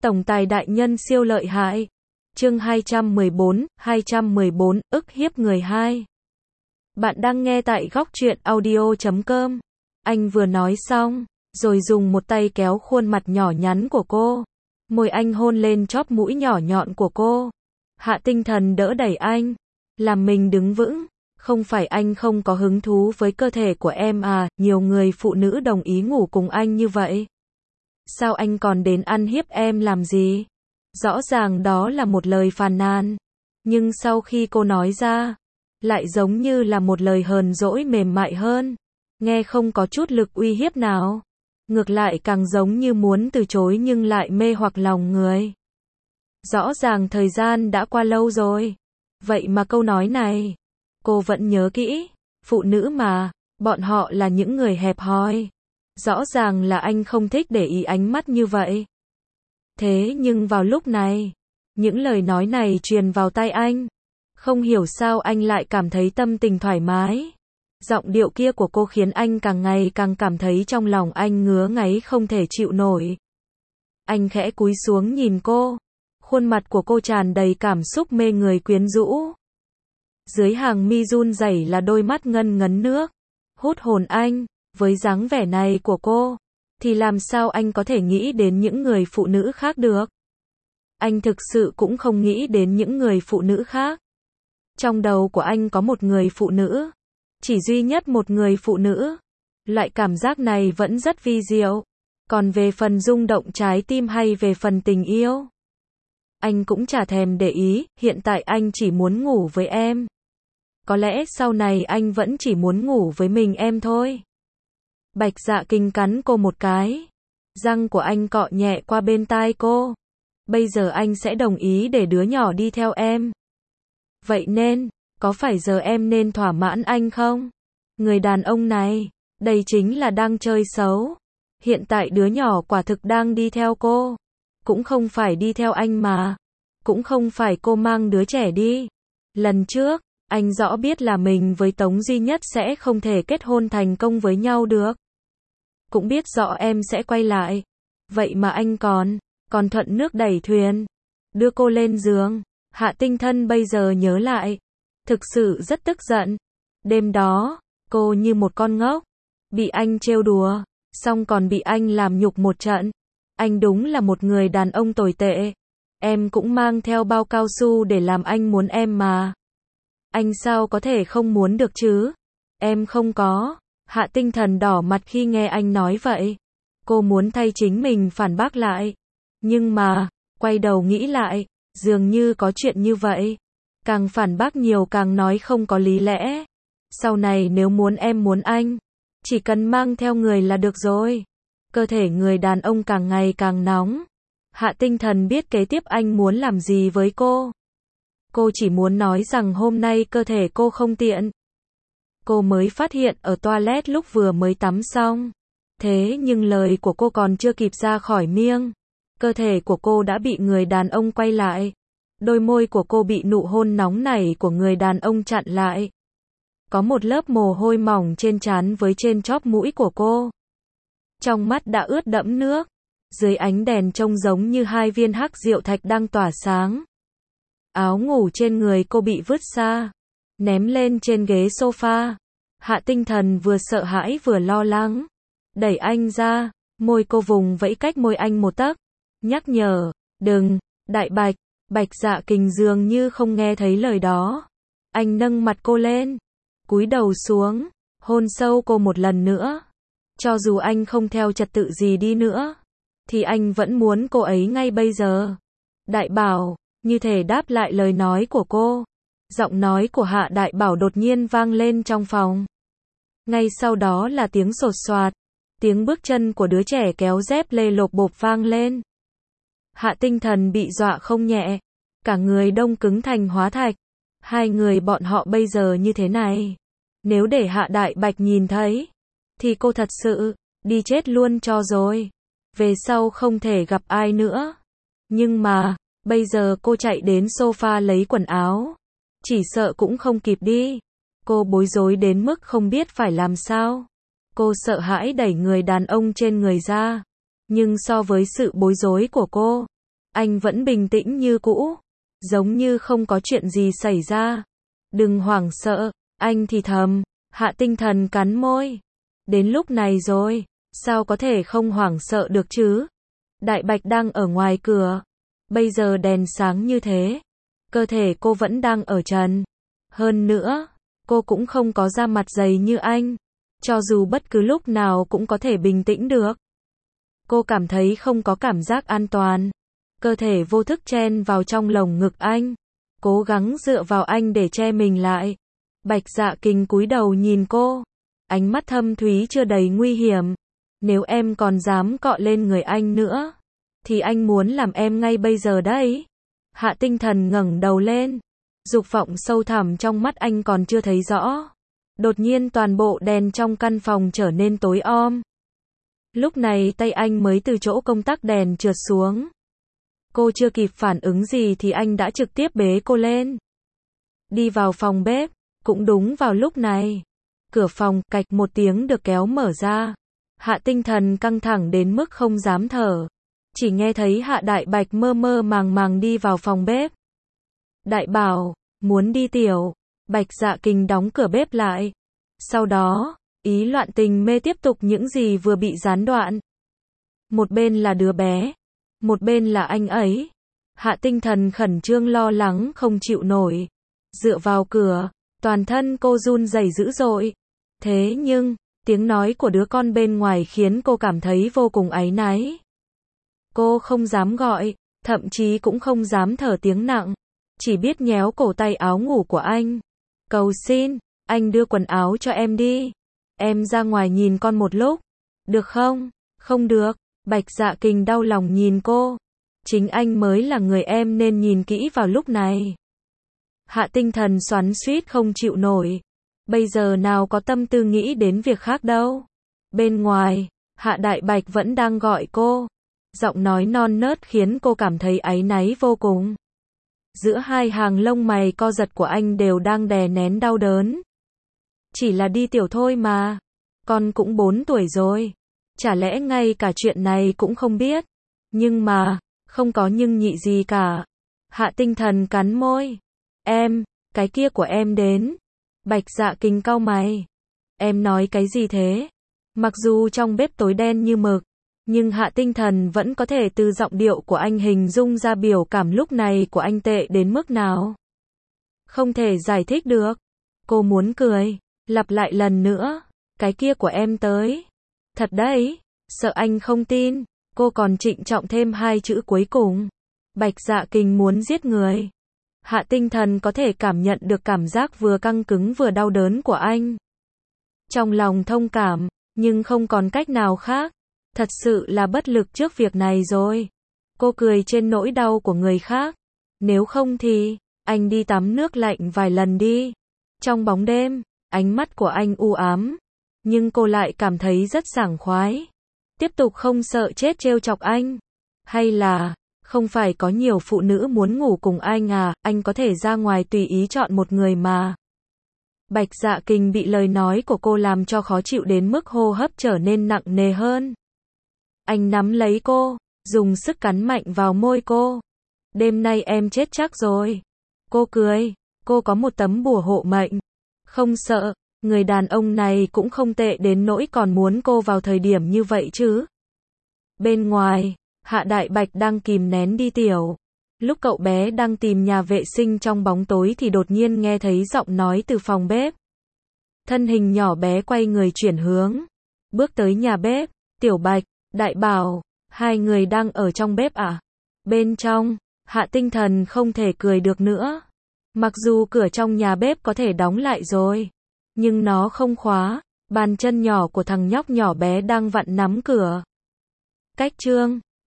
Tổng tài đại nhân siêu lợi hại. Chương 214, ức hiếp người 2. Bạn đang nghe tại góc truyện audio.com. Anh vừa nói xong, rồi dùng một tay kéo khuôn mặt nhỏ nhắn của cô. Môi anh hôn lên chóp mũi nhỏ nhọn của cô. Hạ Tinh Thần đỡ đẩy anh, làm mình đứng vững. Không phải anh không có hứng thú với cơ thể của em à, nhiều người phụ nữ đồng ý ngủ cùng anh như vậy. Sao anh còn đến ăn hiếp em làm gì? Rõ ràng đó là một lời phàn nàn. Nhưng sau khi cô nói ra, lại giống như là một lời hờn dỗi mềm mại hơn. Nghe không có chút lực uy hiếp nào. Ngược lại càng giống như muốn từ chối nhưng lại mê hoặc lòng người. Rõ ràng thời gian đã qua lâu rồi. Vậy mà câu nói này, cô vẫn nhớ kỹ. Phụ nữ mà, bọn họ là những người hẹp hòi. Rõ ràng là anh không thích để ý ánh mắt như vậy. Thế nhưng vào lúc này, những lời nói này truyền vào tai anh. Không hiểu sao anh lại cảm thấy tâm tình thoải mái. Giọng điệu kia của cô khiến anh càng ngày càng cảm thấy trong lòng anh ngứa ngáy không thể chịu nổi. Anh khẽ cúi xuống nhìn cô. Khuôn mặt của cô tràn đầy cảm xúc mê người quyến rũ. Dưới hàng mi run rẩy là đôi mắt ngân ngấn nước. Hút hồn anh. Với dáng vẻ này của cô, thì làm sao anh có thể nghĩ đến những người phụ nữ khác được? Anh thực sự cũng không nghĩ đến những người phụ nữ khác. Trong đầu của anh có một người phụ nữ. Chỉ duy nhất một người phụ nữ. Loại cảm giác này vẫn rất vi diệu. Còn về phần rung động trái tim hay về phần tình yêu, anh cũng chả thèm để ý, hiện tại anh chỉ muốn ngủ với em. Có lẽ sau này anh vẫn chỉ muốn ngủ với mình em thôi. Bạch Dạ Kinh cắn cô một cái. Răng của anh cọ nhẹ qua bên tai cô. Bây giờ anh sẽ đồng ý để đứa nhỏ đi theo em. Vậy nên, có phải giờ em nên thỏa mãn anh không? Người đàn ông này, đây chính là đang chơi xấu. Hiện tại đứa nhỏ quả thực đang đi theo cô. Cũng không phải đi theo anh mà. Cũng không phải cô mang đứa trẻ đi. Lần trước, anh rõ biết là mình với Tống Duy Nhất sẽ không thể kết hôn thành công với nhau được. Cũng biết rõ em sẽ quay lại. Vậy mà anh còn thuận nước đẩy thuyền. Đưa cô lên giường. Hạ Tinh Thần bây giờ nhớ lại. Thực sự rất tức giận. Đêm đó, cô như một con ngốc. Bị anh trêu đùa. Xong còn bị anh làm nhục một trận. Anh đúng là một người đàn ông tồi tệ. Em cũng mang theo bao cao su để làm anh muốn em mà. Anh sao có thể không muốn được chứ? Em không có. Hạ Tinh Thần đỏ mặt khi nghe anh nói vậy. Cô muốn thay chính mình phản bác lại. Nhưng mà, quay đầu nghĩ lại, dường như có chuyện như vậy. Càng phản bác nhiều càng nói không có lý lẽ. Sau này nếu muốn em muốn anh, chỉ cần mang theo người là được rồi. Cơ thể người đàn ông càng ngày càng nóng. Hạ Tinh Thần biết kế tiếp anh muốn làm gì với cô. Cô chỉ muốn nói rằng hôm nay cơ thể cô không tiện. Cô mới phát hiện ở toilet lúc vừa mới tắm xong. Thế nhưng lời của cô còn chưa kịp ra khỏi miệng. Cơ thể của cô đã bị người đàn ông quay lại. Đôi môi của cô bị nụ hôn nóng nảy của người đàn ông chặn lại. Có một lớp mồ hôi mỏng trên trán với trên chóp mũi của cô. Trong mắt đã ướt đẫm nước. Dưới ánh đèn trông giống như hai viên hắc diệu thạch đang tỏa sáng. Áo ngủ trên người cô bị vứt xa. Ném lên trên ghế sofa. Hạ Tinh Thần vừa sợ hãi vừa lo lắng. Đẩy anh ra. Môi cô vùng vẫy cách môi anh một tấc. Nhắc nhở. Đừng. Đại Bạch. Bạch Dạ Kinh dường như không nghe thấy lời đó. Anh nâng mặt cô lên. Cúi đầu xuống. Hôn sâu cô một lần nữa. Cho dù anh không theo trật tự gì đi nữa, thì anh vẫn muốn cô ấy ngay bây giờ. Đại Bảo. Như thể đáp lại lời nói của cô. Giọng nói của Hạ Đại Bảo đột nhiên vang lên trong phòng. Ngay sau đó là tiếng sột soạt. Tiếng bước chân của đứa trẻ kéo dép lê lộp bộp vang lên. Hạ Tinh Thần bị dọa không nhẹ. Cả người đông cứng thành hóa thạch. Hai người bọn họ bây giờ như thế này. Nếu để Hạ Đại Bạch nhìn thấy, thì cô thật sự đi chết luôn cho rồi. Về sau không thể gặp ai nữa. Nhưng mà, bây giờ cô chạy đến sofa lấy quần áo. Chỉ sợ cũng không kịp đi. Cô bối rối đến mức không biết phải làm sao. Cô sợ hãi đẩy người đàn ông trên người ra. Nhưng so với sự bối rối của cô, anh vẫn bình tĩnh như cũ, giống như không có chuyện gì xảy ra. Đừng hoảng sợ, anh thì thầm. Hạ Tinh Thần cắn môi. Đến lúc này rồi, sao có thể không hoảng sợ được chứ? Đại Bạch đang ở ngoài cửa. Bây giờ đèn sáng như thế. Cơ thể cô vẫn đang ở trần. Hơn nữa, cô cũng không có da mặt dày như anh. Cho dù bất cứ lúc nào cũng có thể bình tĩnh được. Cô cảm thấy không có cảm giác an toàn. Cơ thể vô thức chen vào trong lồng ngực anh. Cố gắng dựa vào anh để che mình lại. Bạch Dạ Kình cúi đầu nhìn cô. Ánh mắt thâm thúy chưa đầy nguy hiểm. Nếu em còn dám cọ lên người anh nữa, thì anh muốn làm em ngay bây giờ đấy. Hạ Tinh Thần ngẩng đầu lên. Dục vọng sâu thẳm trong mắt anh còn chưa thấy rõ. Đột nhiên toàn bộ đèn trong căn phòng trở nên tối om. Lúc này tay anh mới từ chỗ công tắc đèn trượt xuống. Cô chưa kịp phản ứng gì thì anh đã trực tiếp bế cô lên. Đi vào phòng bếp. Cũng đúng vào lúc này. Cửa phòng cạch một tiếng được kéo mở ra. Hạ Tinh Thần căng thẳng đến mức không dám thở. Chỉ nghe thấy Hạ Đại Bạch mơ mơ màng màng đi vào phòng bếp. Đại bảo, muốn đi tiểu. Bạch Dạ Kình đóng cửa bếp lại. Sau đó, ý loạn tình mê tiếp tục những gì vừa bị gián đoạn. Một bên là đứa bé, một bên là anh ấy. Hạ Tinh Thần khẩn trương lo lắng không chịu nổi. Dựa vào cửa, toàn thân cô run rẩy dữ dội. Thế nhưng, tiếng nói của đứa con bên ngoài khiến cô cảm thấy vô cùng áy náy. Cô không dám gọi, thậm chí cũng không dám thở tiếng nặng. Chỉ biết nhéo cổ tay áo ngủ của anh. Cầu xin, anh đưa quần áo cho em đi. Em ra ngoài nhìn con một lúc. Được không? Không được. Bạch Dạ Kình đau lòng nhìn cô. Chính anh mới là người em nên nhìn kỹ vào lúc này. Hạ Tinh Thần xoắn xuýt không chịu nổi. Bây giờ nào có tâm tư nghĩ đến việc khác đâu. Bên ngoài, Hạ Đại Bạch vẫn đang gọi cô. Giọng nói non nớt khiến cô cảm thấy áy náy vô cùng. Giữa hai hàng lông mày co giật của anh đều đang đè nén đau đớn. Chỉ là đi tiểu thôi mà. Con cũng 4 tuổi rồi. Chả lẽ ngay cả chuyện này cũng không biết. Nhưng mà, không có nhưng nhị gì cả. Hạ Tinh Thần cắn môi. Em, cái kia của em đến. Bạch Dạ Kình cau mày. Em nói cái gì thế? Mặc dù trong bếp tối đen như mực, nhưng Hạ Tinh Thần vẫn có thể từ giọng điệu của anh hình dung ra biểu cảm lúc này của anh tệ đến mức nào. Không thể giải thích được. Cô muốn cười, lặp lại lần nữa. Cái kia của em tới. Thật đấy, sợ anh không tin. Cô còn trịnh trọng thêm 2 chữ cuối cùng. Bạch Dạ Kình muốn giết người. Hạ Tinh Thần có thể cảm nhận được cảm giác vừa căng cứng vừa đau đớn của anh. Trong lòng thông cảm, nhưng không còn cách nào khác. Thật sự là bất lực trước việc này rồi. Cô cười trên nỗi đau của người khác. Nếu không thì, anh đi tắm nước lạnh vài lần đi. Trong bóng đêm, ánh mắt của anh u ám. Nhưng cô lại cảm thấy rất sảng khoái. Tiếp tục không sợ chết trêu chọc anh. Hay là, không phải có nhiều phụ nữ muốn ngủ cùng anh à, anh có thể ra ngoài tùy ý chọn một người mà. Bạch Dạ Kình bị lời nói của cô làm cho khó chịu đến mức hô hấp trở nên nặng nề hơn. Anh nắm lấy cô, dùng sức cắn mạnh vào môi cô. Đêm nay em chết chắc rồi. Cô cười, cô có một tấm bùa hộ mệnh. Không sợ, người đàn ông này cũng không tệ đến nỗi còn muốn cô vào thời điểm như vậy chứ. Bên ngoài, Hạ Đại Bạch đang kìm nén đi tiểu. Lúc cậu bé đang tìm nhà vệ sinh trong bóng tối thì đột nhiên nghe thấy giọng nói từ phòng bếp. Thân hình nhỏ bé quay người chuyển hướng. Bước tới nhà bếp. Tiểu Bạch, Đại Bảo, hai người đang ở trong bếp à? Bên trong, Hạ Tinh Thần không thể cười được nữa. Mặc dù cửa trong nhà bếp có thể đóng lại rồi, nhưng nó không khóa. Bàn chân nhỏ của thằng nhóc nhỏ bé đang vặn nắm cửa. Cách chương